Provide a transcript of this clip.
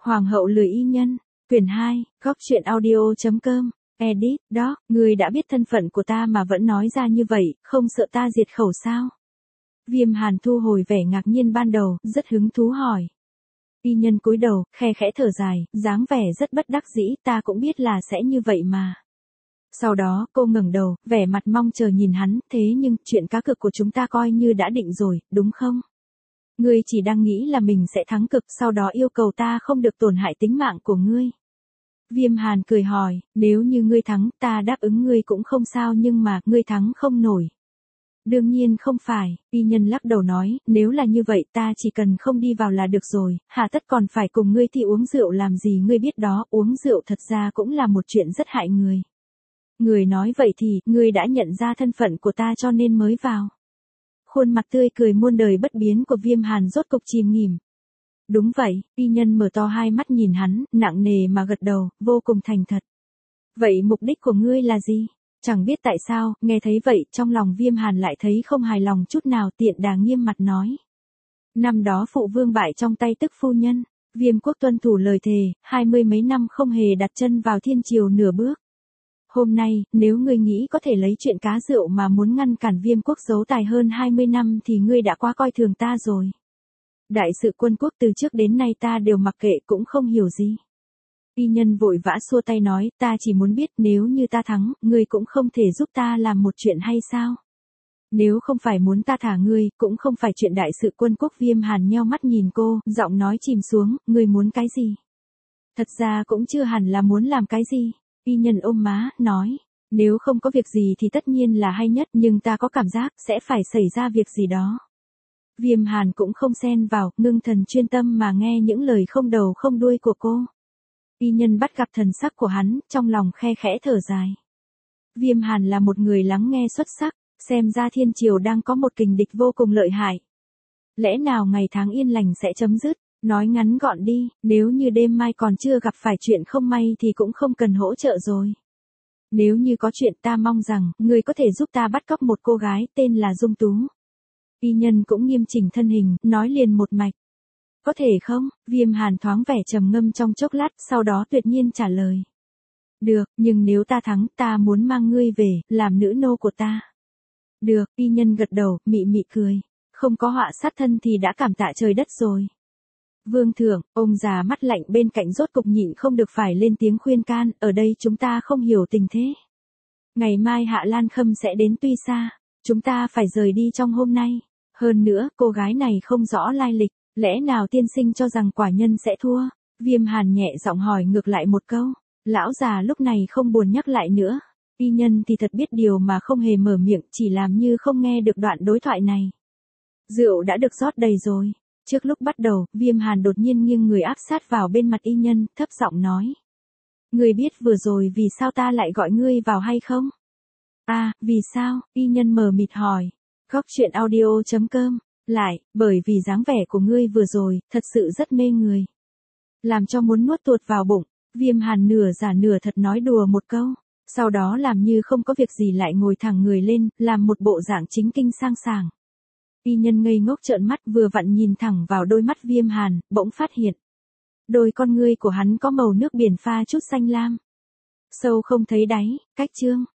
Hoàng hậu lười y nhân, quyển 2, góc truyện audio.com, edit, đó, ngươi đã biết thân phận của ta mà vẫn nói ra như vậy, không sợ ta diệt khẩu sao? Viêm Hàn thu hồi vẻ ngạc nhiên ban đầu, rất hứng thú hỏi. Y nhân cúi đầu, khe khẽ thở dài, dáng vẻ rất bất đắc dĩ, ta cũng biết là sẽ như vậy mà. Sau đó, cô ngẩng đầu, vẻ mặt mong chờ nhìn hắn, thế nhưng, chuyện cá cược của chúng ta coi như đã định rồi, đúng không? Ngươi chỉ đang nghĩ là mình sẽ thắng cực, sau đó yêu cầu ta không được tổn hại tính mạng của ngươi. Viêm Hàn cười hỏi, nếu như ngươi thắng, ta đáp ứng ngươi cũng không sao nhưng mà, ngươi thắng không nổi. Đương nhiên không phải, y nhân lắc đầu nói, nếu là như vậy ta chỉ cần không đi vào là được rồi, hà tất còn phải cùng ngươi thì uống rượu làm gì ngươi biết đó, uống rượu thật ra cũng là một chuyện rất hại người. Người nói vậy thì, ngươi đã nhận ra thân phận của ta cho nên mới vào. Khuôn mặt tươi cười muôn đời bất biến của Viêm Hàn rốt cục chìm nghỉm. Đúng vậy, y nhân mở to hai mắt nhìn hắn, nặng nề mà gật đầu, vô cùng thành thật. Vậy mục đích của ngươi là gì? Chẳng biết tại sao, nghe thấy vậy, trong lòng Viêm Hàn lại thấy không hài lòng chút nào, tiện đà nghiêm mặt nói. Năm đó phụ vương bại trong tay tức phu nhân, Viêm quốc tuân thủ lời thề, 20 mấy năm không hề đặt chân vào thiên triều nửa bước. Hôm nay, nếu ngươi nghĩ có thể lấy chuyện cá rượu mà muốn ngăn cản Viêm quốc giấu tài hơn 20 năm thì ngươi đã quá coi thường ta rồi. Đại sự quân quốc từ trước đến nay ta đều mặc kệ cũng không hiểu gì. Y nhân vội vã xua tay nói, ta chỉ muốn biết nếu như ta thắng, ngươi cũng không thể giúp ta làm một chuyện hay sao? Nếu không phải muốn ta thả ngươi, cũng không phải chuyện đại sự quân quốc. Viêm Hàn nheo mắt nhìn cô, giọng nói chìm xuống, ngươi muốn cái gì? Thật ra cũng chưa hẳn là muốn làm cái gì. Y nhân ôm má, nói, nếu không có việc gì thì tất nhiên là hay nhất nhưng ta có cảm giác sẽ phải xảy ra việc gì đó. Viêm Hàn cũng không xen vào, ngưng thần chuyên tâm mà nghe những lời không đầu không đuôi của cô. Y nhân bắt gặp thần sắc của hắn, trong lòng khe khẽ thở dài. Viêm Hàn là một người lắng nghe xuất sắc, xem ra thiên triều đang có một kình địch vô cùng lợi hại. Lẽ nào ngày tháng yên lành sẽ chấm dứt? Nói ngắn gọn đi, nếu như đêm mai còn chưa gặp phải chuyện không may thì cũng không cần hỗ trợ rồi. Nếu như có chuyện ta mong rằng, ngươi có thể giúp ta bắt cóc một cô gái tên là Dung Tú. Y nhân cũng nghiêm chỉnh thân hình, nói liền một mạch. Có thể không? Viêm Hàn thoáng vẻ trầm ngâm trong chốc lát, sau đó tuyệt nhiên trả lời. Được, nhưng nếu ta thắng, ta muốn mang ngươi về, làm nữ nô của ta. Được, y nhân gật đầu, mị mị cười. Không có họa sát thân thì đã cảm tạ trời đất rồi. Vương thượng, ông già mắt lạnh bên cạnh rốt cục nhịn không được phải lên tiếng khuyên can, ở đây chúng ta không hiểu tình thế. Ngày mai Hạ Lan Khâm sẽ đến tuy xa, chúng ta phải rời đi trong hôm nay. Hơn nữa, cô gái này không rõ lai lịch, lẽ nào tiên sinh cho rằng quả nhân sẽ thua? Viêm Hàn nhẹ giọng hỏi ngược lại một câu. Lão già lúc này không buồn nhắc lại nữa. Y nhân thì thật biết điều mà không hề mở miệng, chỉ làm như không nghe được đoạn đối thoại này. Rượu đã được rót đầy rồi. Trước lúc bắt đầu, Viêm Hàn đột nhiên nghiêng người áp sát vào bên mặt y nhân, thấp giọng nói. Ngươi biết vừa rồi vì sao ta lại gọi ngươi vào hay không? À, vì sao? Y nhân mờ mịt hỏi. Góc truyện audio.com. Lại, bởi vì dáng vẻ của ngươi vừa rồi, thật sự rất mê người. Làm cho muốn nuốt tuột vào bụng. Viêm Hàn nửa giả nửa thật nói đùa một câu. Sau đó làm như không có việc gì lại ngồi thẳng người lên, làm một bộ dạng chính kinh sang sảng. Y nhân ngây ngốc trợn mắt vừa vặn nhìn thẳng vào đôi mắt Viêm Hàn, bỗng phát hiện. Đôi con ngươi của hắn có màu nước biển pha chút xanh lam. Sâu không thấy đáy, cách chương.